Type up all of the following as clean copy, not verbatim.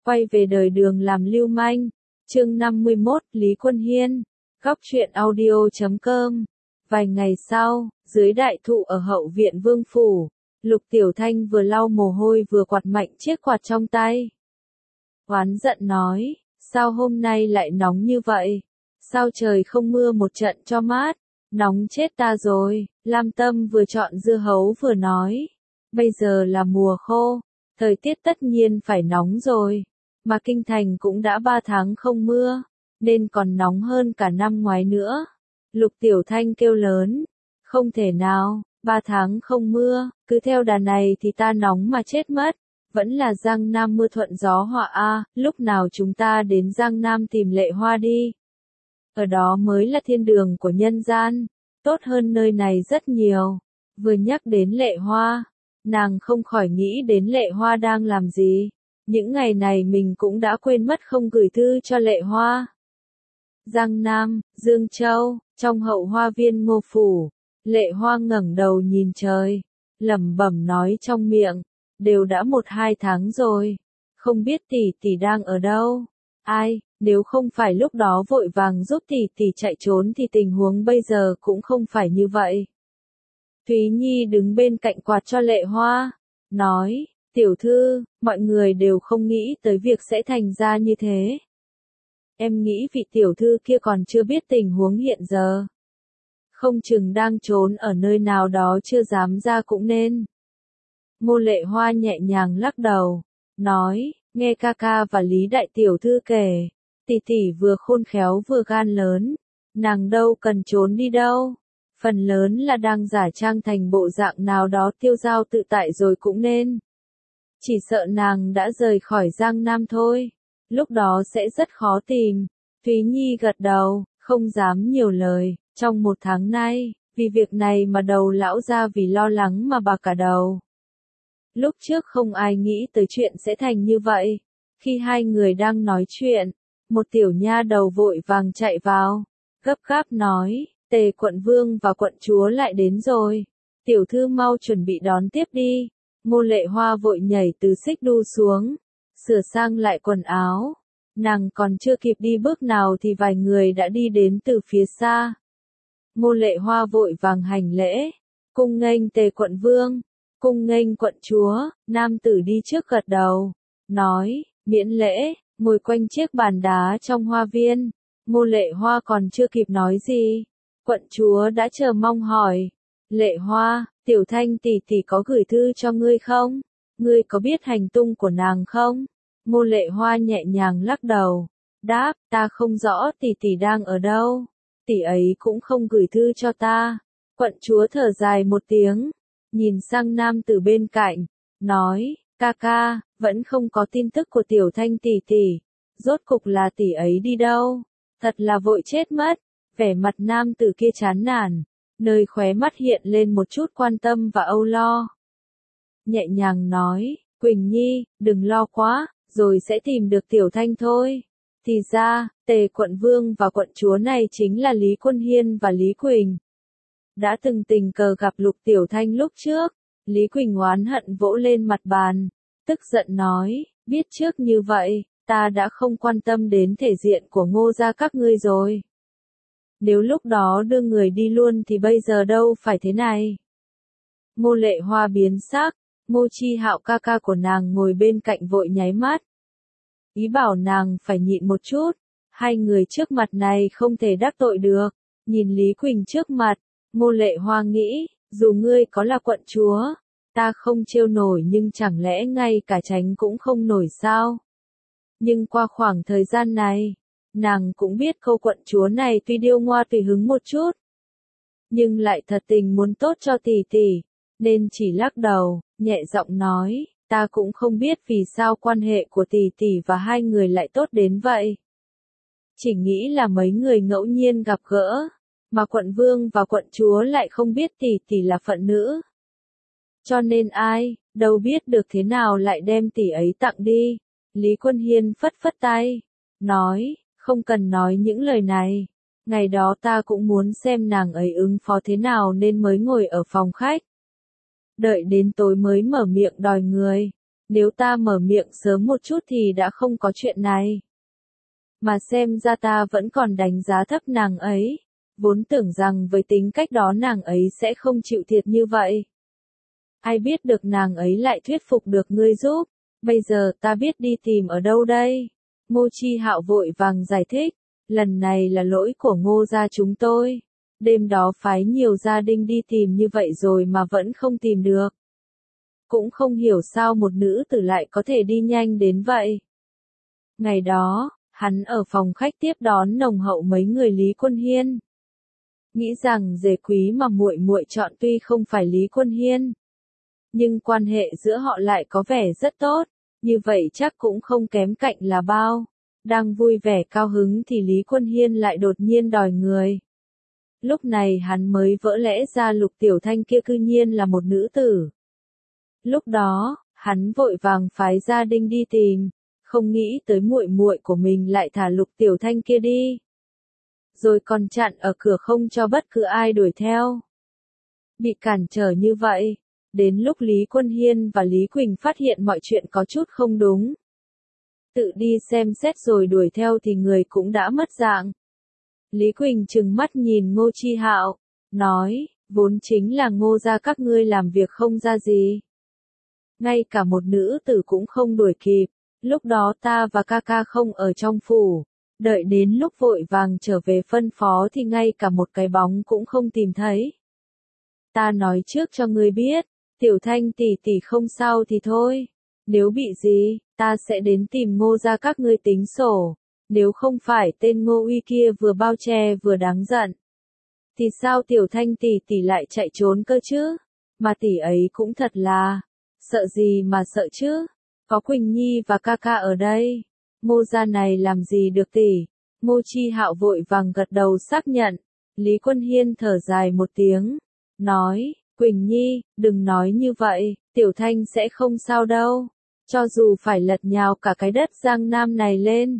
Quay về đời đường làm lưu manh. Chương 51, Lý Quân Hiên. Góc truyện audio.com. Vài ngày sau, dưới đại thụ ở hậu viện Vương phủ, Lục Tiểu Thanh vừa lau mồ hôi vừa quạt mạnh chiếc quạt trong tay. Oán giận nói, sao hôm nay lại nóng như vậy? Sao trời không mưa một trận cho mát? Nóng chết ta rồi. Lam Tâm vừa chọn dưa hấu vừa nói, bây giờ là mùa khô, thời tiết tất nhiên phải nóng rồi, mà kinh thành cũng đã 3 tháng không mưa, nên còn nóng hơn cả năm ngoái nữa. Lục Tiểu Thanh kêu lớn, không thể nào, 3 tháng không mưa, cứ theo đà này thì ta nóng mà chết mất. Vẫn là Giang Nam mưa thuận gió hòa a, lúc nào chúng ta đến Giang Nam tìm Lệ Hoa đi. Ở đó mới là thiên đường của nhân gian, tốt hơn nơi này rất nhiều. Vừa nhắc đến Lệ Hoa, nàng không khỏi nghĩ đến Lệ Hoa đang làm gì. Những ngày này mình cũng đã quên mất không gửi thư cho Lệ Hoa. Giang Nam, Dương Châu, trong hậu hoa viên Ngô phủ, Lệ Hoa ngẩng đầu nhìn trời, lẩm bẩm nói trong miệng, đều đã 1-2 tháng rồi, không biết tỷ tỷ đang ở đâu. Ai, nếu không phải lúc đó vội vàng giúp tỷ tỷ chạy trốn thì tình huống bây giờ cũng không phải như vậy. Thúy Nhi đứng bên cạnh quạt cho Lệ Hoa, nói, tiểu thư, mọi người đều không nghĩ tới việc sẽ thành ra như thế. Em nghĩ vị tiểu thư kia còn chưa biết tình huống hiện giờ. Không chừng đang trốn ở nơi nào đó chưa dám ra cũng nên. Ngô Lệ Hoa nhẹ nhàng lắc đầu, nói, nghe ca ca và Lý đại tiểu thư kể, tỷ tỷ vừa khôn khéo vừa gan lớn, nàng đâu cần trốn đi đâu, phần lớn là đang giả trang thành bộ dạng nào đó tiêu dao tự tại rồi cũng nên. Chỉ sợ nàng đã rời khỏi Giang Nam thôi, lúc đó sẽ rất khó tìm. Thúy Nhi gật đầu, không dám nhiều lời, trong 1 tháng nay, vì việc này mà đầu lão gia vì lo lắng mà bạc cả đầu. Lúc trước không ai nghĩ tới chuyện sẽ thành như vậy. Khi hai người đang nói chuyện, một tiểu nha đầu vội vàng chạy vào, gấp gáp nói, Tề quận vương và quận chúa lại đến rồi. Tiểu thư mau chuẩn bị đón tiếp đi. Ngô Lệ Hoa vội nhảy từ xích đu xuống, sửa sang lại quần áo. Nàng còn chưa kịp đi bước nào thì vài người đã đi đến từ phía xa. Ngô Lệ Hoa vội vàng hành lễ, cung nghênh Tề quận vương. Cung nghênh quận chúa. Nam tử đi trước gật đầu, nói, miễn lễ, ngồi quanh chiếc bàn đá trong hoa viên. Ngô Lệ Hoa còn chưa kịp nói gì, quận chúa đã chờ mong hỏi, Lệ Hoa, Tiểu Thanh tỷ tỷ có gửi thư cho ngươi không? Ngươi có biết hành tung của nàng không? Ngô Lệ Hoa nhẹ nhàng lắc đầu, đáp, ta không rõ tỷ tỷ đang ở đâu, tỷ ấy cũng không gửi thư cho ta. Quận chúa thở dài một tiếng, nhìn sang nam tử bên cạnh, nói, ca ca, vẫn không có tin tức của Tiểu Thanh tỷ tỷ, rốt cục là tỷ ấy đi đâu, thật là vội chết mất. Vẻ mặt nam tử kia chán nản, nơi khóe mắt hiện lên một chút quan tâm và âu lo. Nhẹ nhàng nói, Quỳnh Nhi, đừng lo quá, rồi sẽ tìm được Tiểu Thanh thôi. Thì ra, Tề quận vương và quận chúa này chính là Lý Quân Hiên và Lý Quỳnh. Đã từng tình cờ gặp Lục Tiểu Thanh lúc trước, Lý Quỳnh oán hận vỗ lên mặt bàn, tức giận nói, biết trước như vậy, ta đã không quan tâm đến thể diện của Ngô gia các ngươi rồi. Nếu lúc đó đưa người đi luôn thì bây giờ đâu phải thế này. Ngô Lệ Hoa biến sắc, Ngô Chi Hạo ca ca của nàng ngồi bên cạnh vội nháy mắt. Ý bảo nàng phải nhịn một chút, hai người trước mặt này không thể đắc tội được. Nhìn Lý Quỳnh trước mặt, Ngô Lệ Hoa nghĩ, dù ngươi có là quận chúa, ta không trêu nổi nhưng chẳng lẽ ngay cả tránh cũng không nổi sao? Nhưng qua khoảng thời gian này, nàng cũng biết cô quận chúa này tuy điêu ngoa tùy hứng một chút, nhưng lại thật tình muốn tốt cho tỷ tỷ, nên chỉ lắc đầu, nhẹ giọng nói, ta cũng không biết vì sao quan hệ của tỷ tỷ và hai người lại tốt đến vậy. Chỉ nghĩ là mấy người ngẫu nhiên gặp gỡ, mà quận vương và quận chúa lại không biết tỷ tỷ là phận nữ. Cho nên ai, đâu biết được thế nào lại đem tỷ ấy tặng đi. Lý Quân Hiên phất phất tay, nói, không cần nói những lời này. Ngày đó ta cũng muốn xem nàng ấy ứng phó thế nào nên mới ngồi ở phòng khách. Đợi đến tối mới mở miệng đòi người. Nếu ta mở miệng sớm một chút thì đã không có chuyện này. Mà xem ra ta vẫn còn đánh giá thấp nàng ấy. Vốn tưởng rằng với tính cách đó nàng ấy sẽ không chịu thiệt như vậy. Ai biết được nàng ấy lại thuyết phục được ngươi giúp. Bây giờ ta biết đi tìm ở đâu đây? Ngô Chi Hạo vội vàng giải thích. Lần này là lỗi của Ngô gia chúng tôi. Đêm đó phái nhiều gia đình đi tìm như vậy rồi mà vẫn không tìm được. Cũng không hiểu sao một nữ tử lại có thể đi nhanh đến vậy. Ngày đó, hắn ở phòng khách tiếp đón nồng hậu mấy người Lý Quân Hiên. Nghĩ rằng rể quý mà muội muội chọn tuy không phải Lý Quân Hiên, nhưng quan hệ giữa họ lại có vẻ rất tốt, như vậy chắc cũng không kém cạnh là bao. Đang vui vẻ cao hứng thì Lý Quân Hiên lại đột nhiên đòi người. Lúc này hắn mới vỡ lẽ ra Lục Tiểu Thanh kia cư nhiên là một nữ tử. Lúc đó, hắn vội vàng phái gia đình đi tìm, không nghĩ tới muội muội của mình lại thả Lục Tiểu Thanh kia đi. Rồi còn chặn ở cửa không cho bất cứ ai đuổi theo. Bị cản trở như vậy, đến lúc Lý Quân Hiên và Lý Quỳnh phát hiện mọi chuyện có chút không đúng. Tự đi xem xét rồi đuổi theo thì người cũng đã mất dạng. Lý Quỳnh trừng mắt nhìn Ngô Chi Hạo, nói, vốn chính là Ngô gia các ngươi làm việc không ra gì. Ngay cả một nữ tử cũng không đuổi kịp, lúc đó ta và ca ca không ở trong phủ, đợi đến lúc vội vàng trở về phân phó thì ngay cả một cái bóng cũng không tìm thấy. Ta nói trước cho ngươi biết, Tiểu Thanh tỷ tỷ không sao thì thôi, nếu bị gì, ta sẽ đến tìm Ngô gia các ngươi tính sổ, nếu không phải tên Ngô Uy kia vừa bao che vừa đáng giận. Thì sao Tiểu Thanh tỷ tỷ lại chạy trốn cơ chứ, mà tỷ ấy cũng thật là, sợ gì mà sợ chứ, có Quỳnh Nhi và ca ca ở đây, Ngô gia này làm gì được tỷ. Ngô Chi Hạo vội vàng gật đầu xác nhận, Lý Quân Hiên thở dài một tiếng, nói, Quỳnh Nhi, đừng nói như vậy, Tiểu Thanh sẽ không sao đâu, cho dù phải lật nhào cả cái đất Giang Nam này lên,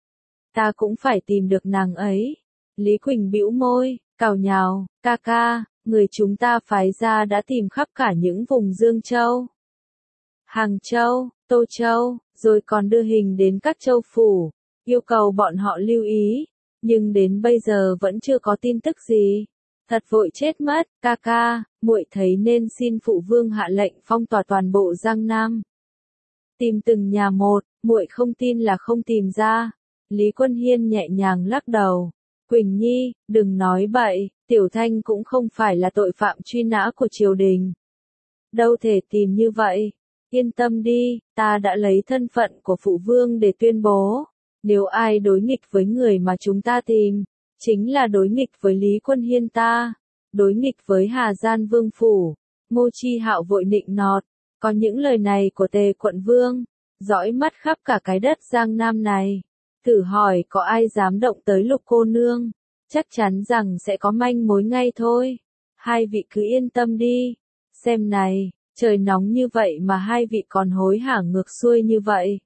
ta cũng phải tìm được nàng ấy. Lý Quỳnh bĩu môi, cào nhào, ca ca, người chúng ta phái ra đã tìm khắp cả những vùng Dương Châu, Hàng Châu, Tô Châu, rồi còn đưa hình đến các châu phủ, yêu cầu bọn họ lưu ý, nhưng đến bây giờ vẫn chưa có tin tức gì. Thật vội chết mất, ca ca, muội thấy nên xin phụ vương hạ lệnh phong tỏa toàn bộ Giang Nam. Tìm từng nhà một, muội không tin là không tìm ra. Lý Quân Hiên nhẹ nhàng lắc đầu. Quỳnh Nhi, đừng nói bậy, Tiểu Thanh cũng không phải là tội phạm truy nã của triều đình. Đâu thể tìm như vậy. Yên tâm đi, ta đã lấy thân phận của phụ vương để tuyên bố. Nếu ai đối nghịch với người mà chúng ta tìm, chính là đối nghịch với Lý Quân Hiên ta, đối nghịch với Hà Gian Vương Phủ. Ngô Chi Hạo vội nịnh nọt, có những lời này của Tề quận vương, dõi mắt khắp cả cái đất Giang Nam này. Thử hỏi có ai dám động tới Lục cô nương, chắc chắn rằng sẽ có manh mối ngay thôi. Hai vị cứ yên tâm đi, xem này, trời nóng như vậy mà hai vị còn hối hả ngược xuôi như vậy.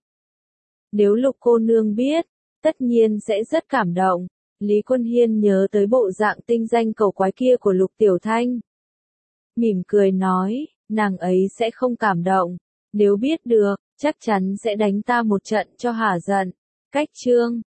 Nếu Lục cô nương biết, tất nhiên sẽ rất cảm động. Lý Quân Hiên nhớ tới bộ dạng tinh danh cầu quái kia của Lục Tiểu Thanh. Mỉm cười nói, nàng ấy sẽ không cảm động. Nếu biết được, chắc chắn sẽ đánh ta một trận cho hả giận. Cách chương